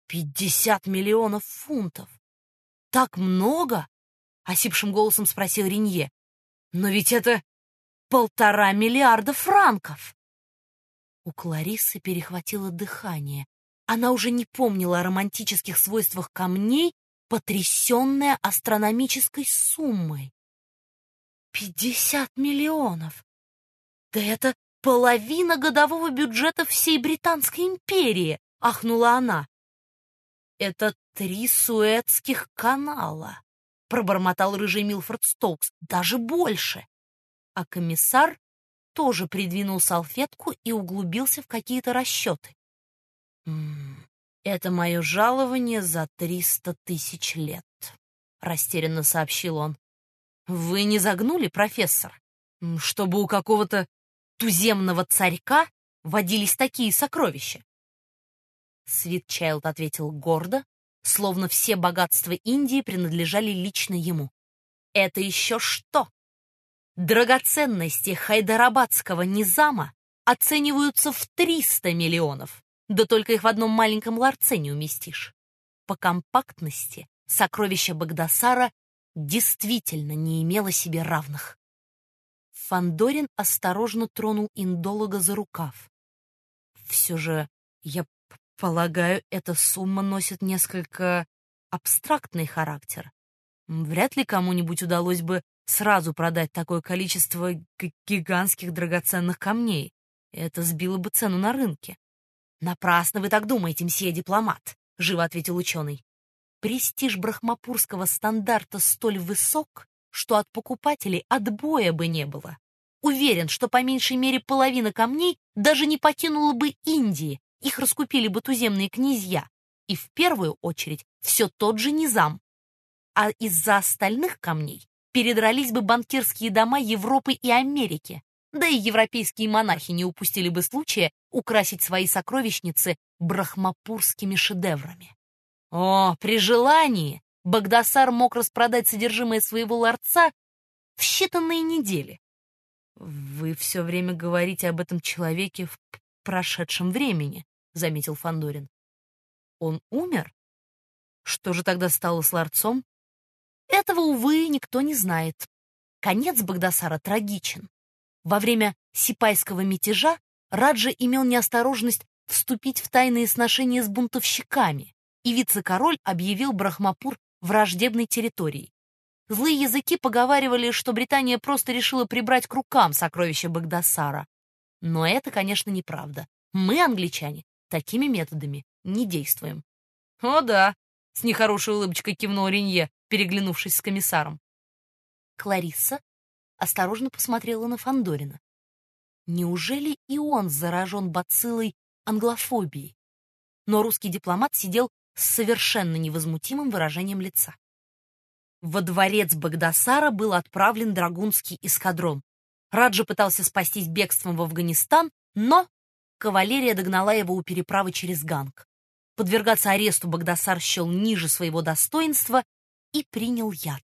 50 миллионов фунтов! Так много? Осипшим голосом спросил Ренье. Но ведь это 1,5 миллиарда франков! У Клариссы перехватило дыхание. Она уже не помнила о романтических свойствах камней, потрясенная астрономической суммой. 50 миллионов! Да это половина годового бюджета всей Британской империи! Ахнула она. Это 3 Суэцких канала, пробормотал рыжий Милфорд Стоукс, даже больше. А комиссар тоже придвинул салфетку и углубился в какие-то расчеты. «Это мое жалование за 300 тысяч лет», — растерянно сообщил он. «Вы не загнули, профессор? Чтобы у какого-то туземного царька водились такие сокровища?» Свитчайлд ответил гордо, словно все богатства Индии принадлежали лично ему. «Это еще что? Драгоценности хайдарабадского низама оцениваются в 300 миллионов, да только их в одном маленьком ларце не уместишь. По компактности сокровище Багдасара действительно не имело себе равных». Фандорин осторожно тронул индолога за рукав. «Все же, я полагаю, эта сумма носит несколько абстрактный характер. Вряд ли кому-нибудь удалось бы сразу продать такое количество гигантских драгоценных камней. Это сбило бы цену на рынке». «Напрасно вы так думаете, мсье дипломат», — живо ответил ученый. «Престиж брахмапурского стандарта столь высок, что от покупателей отбоя бы не было. Уверен, что по меньшей мере половина камней даже не покинула бы Индии, их раскупили бы туземные князья, и в первую очередь все тот же низам. А из-за остальных камней передрались бы банкирские дома Европы и Америки, да и европейские монахи не упустили бы случая украсить свои сокровищницы брахмапурскими шедеврами. О, при желании Багдасар мог распродать содержимое своего ларца в считанные недели». «Вы все время говорите об этом человеке в прошедшем времени», — заметил Фандорин. «Он умер? Что же тогда стало с ларцом?» «Этого, увы, никто не знает. Конец Багдасара трагичен. Во время сипайского мятежа Раджа имел неосторожность вступить в тайные сношения с бунтовщиками, и вице-король объявил Брахмапур враждебной территорией. Злые языки поговаривали, что Британия просто решила прибрать к рукам сокровища Багдасара. Но это, конечно, неправда. Мы, англичане, такими методами не действуем». «О да», — с нехорошей улыбочкой кивнул Ренье, переглянувшись с комиссаром. Кларисса осторожно посмотрела на Фандорина. Неужели и он заражен бациллой англофобии? Но русский дипломат сидел с совершенно невозмутимым выражением лица. Во дворец Багдасара был отправлен драгунский эскадрон. Раджа пытался спастись бегством в Афганистан, но кавалерия догнала его у переправы через Ганг. Подвергаться аресту Багдасар счел ниже своего достоинства и принял яд.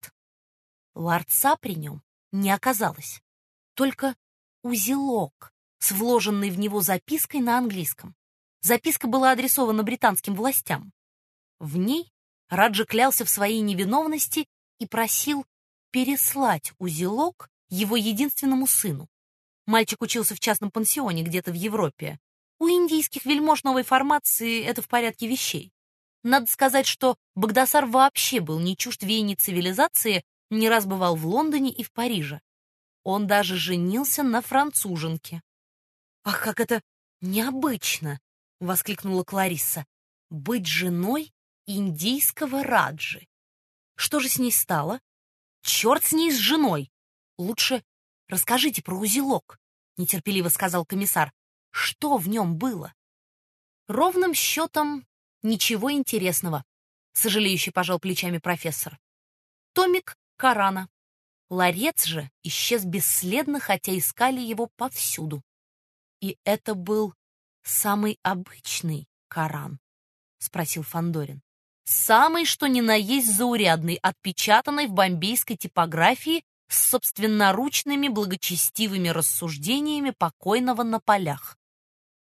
Ларца при нем не оказалось, только узелок с вложенной в него запиской на английском. Записка была адресована британским властям. В ней Раджа клялся в своей невиновности и просил переслать узелок его единственному сыну. Мальчик учился в частном пансионе где-то в Европе. У индийских вельмож новой формации это в порядке вещей. Надо сказать, что Багдасар вообще был не чужд веяний цивилизации, не раз бывал в Лондоне и в Париже. Он даже женился на француженке. «Ах, как это необычно!» — воскликнула Кларисса. «Быть женой индийского раджи. Что же с ней стало? Черт с ней, с женой! Лучше расскажите про узелок», — нетерпеливо сказал комиссар. «Что в нем было?» «Ровным счетом ничего интересного», — сожалеюще пожал плечами профессор. «Томик Корана. Ларец же исчез бесследно, хотя искали его повсюду. И это был самый обычный Коран?» — спросил Фандорин. «Самый, что ни на есть заурядный, отпечатанный в бомбейской типографии с собственноручными благочестивыми рассуждениями покойного на полях.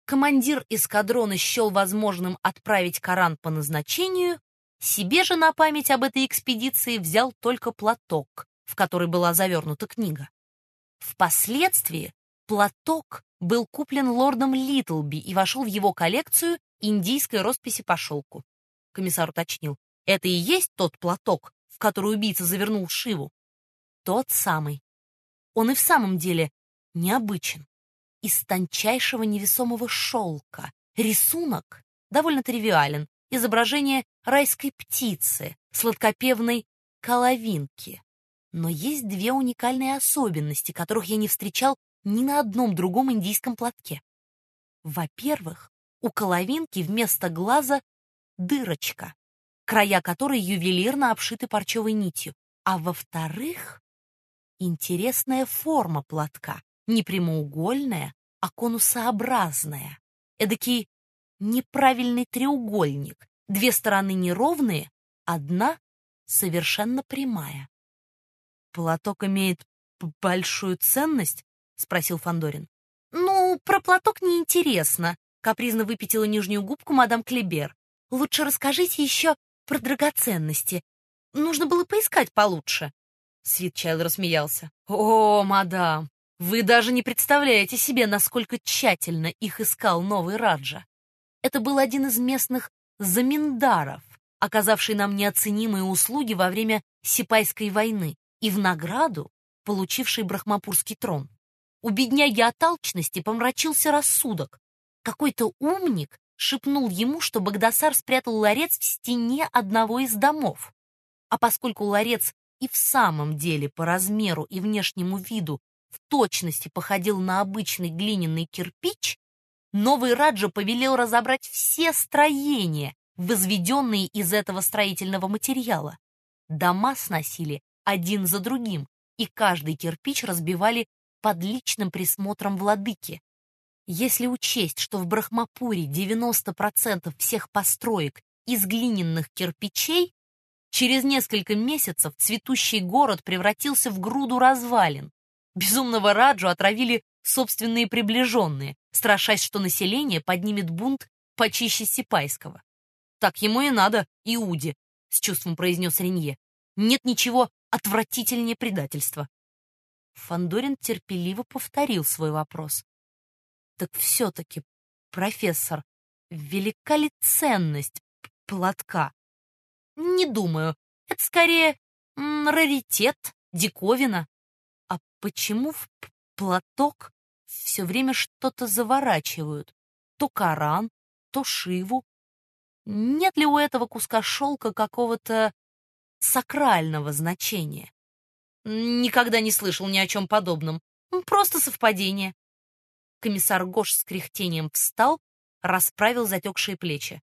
командир эскадрона счел возможным отправить Коран по назначению, себе же на память об этой экспедиции взял только платок, в который была завернута книга. Впоследствии платок был куплен лордом Литлби и вошел в его коллекцию индийской росписи по шелку. Комиссар уточнил: это и есть тот платок, в который убийца завернул Шиву? Тот самый. Он и в самом деле необычен. Из тончайшего невесомого шелка. Рисунок довольно тривиален. Изображение райской птицы, сладкопевной коловинки. Но есть две уникальные особенности, которых я не встречал ни на одном другом индийском платке. Во-первых, у коловинки вместо глаза дырочка, края которой ювелирно обшиты парчевой нитью. А во-вторых, интересная форма платка, не прямоугольная, а конусообразная. Эдакий неправильный треугольник, две стороны неровные, одна совершенно прямая. «Платок имеет большую ценность?» — спросил Фандорин. «Ну, про платок неинтересно», — капризно выпятила нижнюю губку мадам Клебер. «Лучше расскажите еще про драгоценности. Нужно было поискать получше». Свитчайл рассмеялся. «О, мадам, вы даже не представляете себе, насколько тщательно их искал новый Раджа. Это был один из местных заминдаров, оказавший нам неоценимые услуги во время Сипайской войны и в награду получивший брахмапурский трон. У бедняги от алчности помрачился рассудок. Какой-то умник шепнул ему, что Багдасар спрятал ларец в стене одного из домов. А поскольку ларец и в самом деле по размеру и внешнему виду в точности походил на обычный глиняный кирпич, новый Раджа повелел разобрать все строения, возведенные из этого строительного материала. Дома сносили один за другим, и каждый кирпич разбивали под личным присмотром владыки. Если учесть, что в Брахмапуре 90% всех построек из глиняных кирпичей, через несколько месяцев цветущий город превратился в груду развалин. Безумного Раджу отравили собственные приближенные, страшась, что население поднимет бунт почище Сипайского. «Так ему и надо, Иуде», — с чувством произнес Ренье. «Нет ничего отвратительнее предательства». Фандорин терпеливо повторил свой вопрос. «Так все-таки, профессор, велика ли ценность платка?» «Не думаю. Это скорее раритет, диковина. А почему в платок все время что-то заворачивают? То Коран, то Шиву. Нет ли у этого куска шелка какого-то сакрального значения?» «Никогда не слышал ни о чем подобном. Просто совпадение». Комиссар Гош с кряхтением встал, расправил затекшие плечи.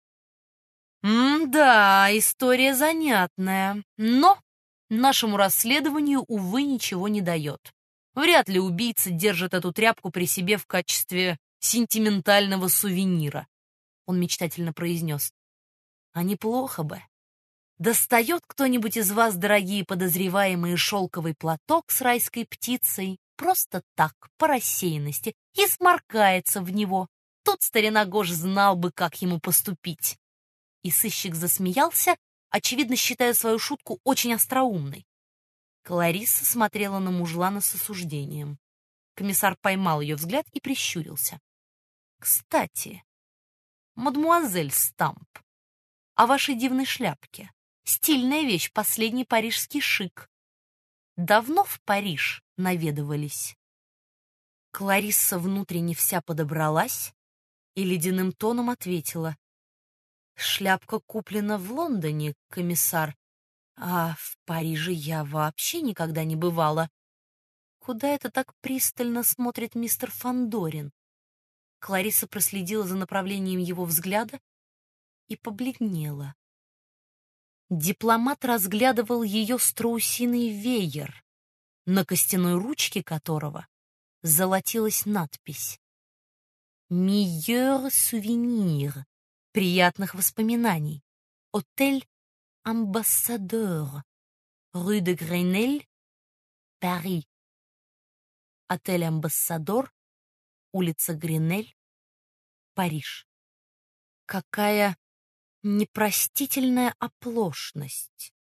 «Да, история занятная, но нашему расследованию, увы, ничего не дает. Вряд ли убийца держит эту тряпку при себе в качестве сентиментального сувенира», — он мечтательно произнес. «А неплохо бы. Достает кто-нибудь из вас, дорогие подозреваемые, шелковый платок с райской птицей просто так, по рассеянности, и сморкается в него. Тут старина Гош знал бы, как ему поступить». И сыщик засмеялся, очевидно, считая свою шутку очень остроумной. Кларисса смотрела на мужлана с осуждением. Комиссар поймал ее взгляд и прищурился. «Кстати, мадмуазель Стамп, о вашей дивной шляпке. Стильная вещь, последний парижский шик. Давно в Париж наведывались?» Кларисса внутренне вся подобралась и ледяным тоном ответила: «Шляпка куплена в Лондоне, комиссар, а в Париже я вообще никогда не бывала. Куда это так пристально смотрит мистер Фандорин?» Кларисса проследила за направлением его взгляда и побледнела. Дипломат разглядывал ее страусиный веер, на костяной ручке которого золотилась надпись «Meilleur souvenir» — приятных воспоминаний. Отель Амбассадор, Rue de Grenelle, Пари. Отель Амбассадор, улица Гренель, Париж. Какая непростительная оплошность.